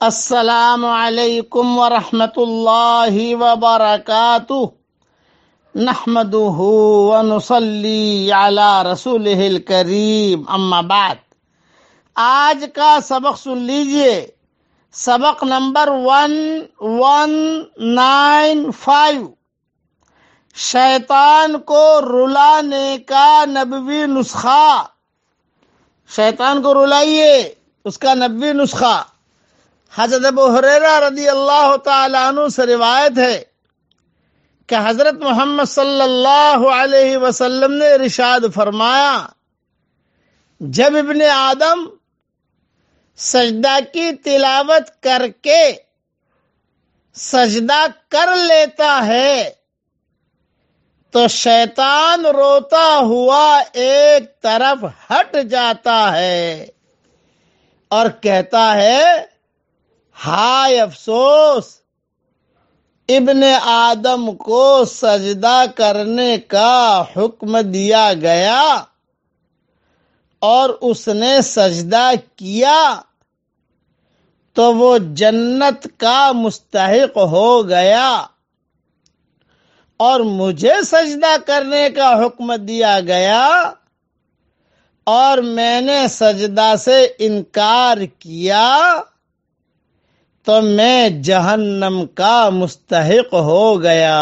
السلام علیکم ورحمۃ اللہ وبرکاتہ نحمده ونصلی علی رسولہ الکریم اما بعد۔ آج کا سبق سن لیجئے، سبق نمبر 1195، شیطان کو رلانے کا نبوی نسخہ۔ شیطان کو رلائیے، اس کا نبوی نسخہ۔ حضرت ابو ہریرہ رضی اللہ تعالیٰ عنہ سے روایت ہے کہ حضرت محمد صلی اللہ علیہ وسلم نے ارشاد فرمایا، جب ابن آدم سجدہ کی تلاوت کر کے سجدہ کر لیتا ہے تو شیطان روتا ہوا ایک طرف ہٹ جاتا ہے اور کہتا ہے، ہائے افسوس، ابن آدم کو سجدہ کرنے کا حکم دیا گیا اور اس نے سجدہ کیا تو وہ جنت کا مستحق ہو گیا، اور مجھے سجدہ کرنے کا حکم دیا گیا اور میں نے سجدہ سے انکار کیا تو میں جہنم کا مستحق ہو گیا۔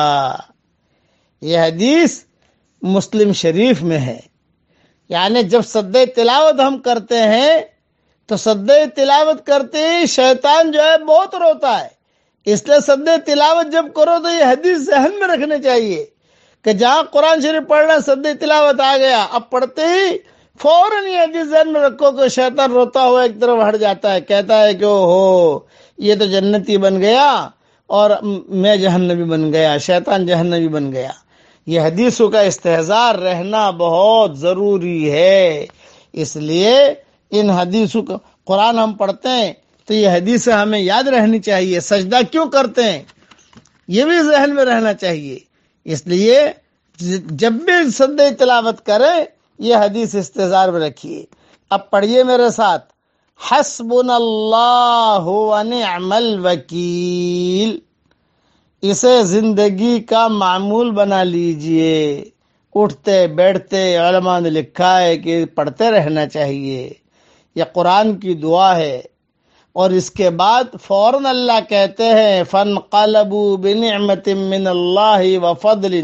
یہ حدیث مسلم شریف میں ہے۔ یعنی جب سجدہ تلاوت ہم کرتے ہیں تو سجدہ تلاوت کرتے ہی شیطان جو ہے بہت روتا ہے، اس لیے سجدہ تلاوت جب کرو تو یہ حدیث ذہن میں رکھنے چاہیے کہ جہاں قرآن شریف پڑھنا سجدہ تلاوت آ گیا، اب پڑھتے ہی فوراً یہ حدیث ذہن میں رکھو کہ شیطان روتا ہوا ایک طرف ہٹ جاتا ہے، کہتا ہے کہ اوہو یہ تو جنتی بن گیا اور میں جہنمی بن گیا، شیطان جہنمی بن گیا۔ یہ حدیثوں کا استحضار رہنا بہت ضروری ہے، اس لیے ان حدیثوں کا قرآن ہم پڑھتے ہیں تو یہ حدیثیں ہمیں یاد رہنی چاہیے۔ سجدہ کیوں کرتے ہیں یہ بھی ذہن میں رہنا چاہیے، اس لیے جب بھی سجدہ تلاوت کریں یہ حدیث استحضار میں رکھیے۔ اب پڑھیے میرے ساتھ، حسبنا اللہ ونعم الوکیل۔ اسے زندگی کا معمول بنا لیجئے، اٹھتے بیٹھتے علماء نے لکھا ہے کہ پڑھتے رہنا چاہیے۔ یہ قرآن کی دعا ہے، اور اس کے بعد فوراً اللہ کہتے ہیں، فانقلبوا بنعمت من اللہ وفضل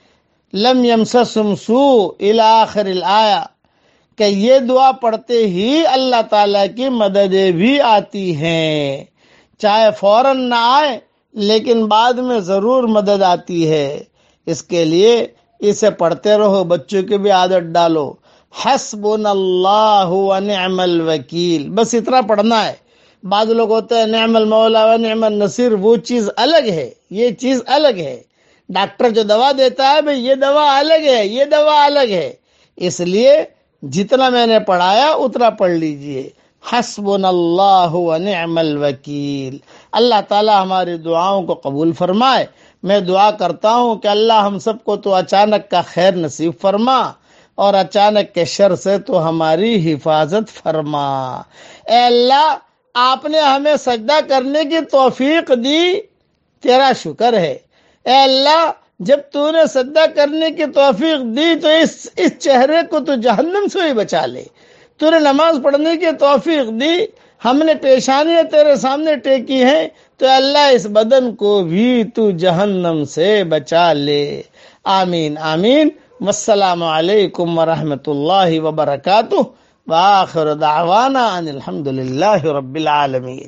لم یمسسہم سوء الی آخر الآیہ، کہ یہ دعا پڑھتے ہی اللہ تعالیٰ کی مددیں بھی آتی ہیں، چاہے فوراً نہ آئے لیکن بعد میں ضرور مدد آتی ہے۔ اس کے لیے اسے پڑھتے رہو، بچوں کی بھی عادت ڈالو، حسبنا اللہ ونعم الوکیل، بس اتنا پڑھنا ہے۔ بعض لوگ ہوتے ہیں نعم المولا ونعم النصیر، وہ چیز الگ ہے، یہ چیز الگ ہے۔ ڈاکٹر جو دوا دیتا ہے بھئی یہ دوا الگ ہے، یہ دوا الگ ہے، اس لیے جتنا میں نے پڑھایا اتنا پڑھ لیجئے۔ حسبنا اللہ ونعم الوکیل۔ اللہ تعالی ہماری دعاؤں کو قبول فرمائے۔ میں دعا کرتا ہوں کہ اللہ ہم سب کو تو اچانک کا خیر نصیب فرما اور اچانک کے شر سے تو ہماری حفاظت فرما۔ اے اللہ، آپ نے ہمیں سجدہ کرنے کی توفیق دی، تیرا شکر ہے۔ اے اللہ، جب تو نے سجدہ کرنے کی توفیق دی تو اس چہرے کو تو جہنم سے ہی بچا لے۔ تو نے نماز پڑھنے کی توفیق دی، ہم نے پیشانیاں تیرے سامنے ٹیکی ہیں، تو اللہ اس بدن کو بھی تو جہنم سے بچا لے۔ آمین آمین۔ والسلام علیکم ورحمۃ اللہ وبرکاتہ، وآخر دعوانا ان الحمد للہ رب العالمین۔